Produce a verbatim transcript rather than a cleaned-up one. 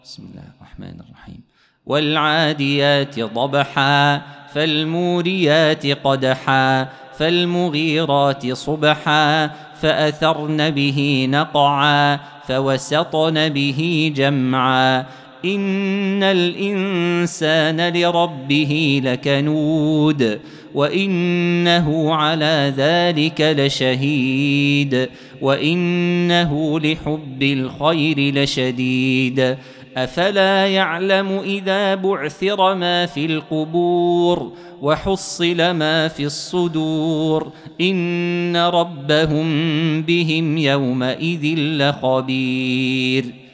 بسم الله الرحمن الرحيم. والعاديات ضبحا فالموريات قدحا فالمغيرات صبحا فأثرن به نقعا فوسطن به جمعا إن الإنسان لربه لكنود وإنه على ذلك لشهيد وإنه لحب الخير لشديد أفلا يعلم إذا بعثر ما في القبور وحصل ما في الصدور إن ربهم بهم يومئذ لخبير.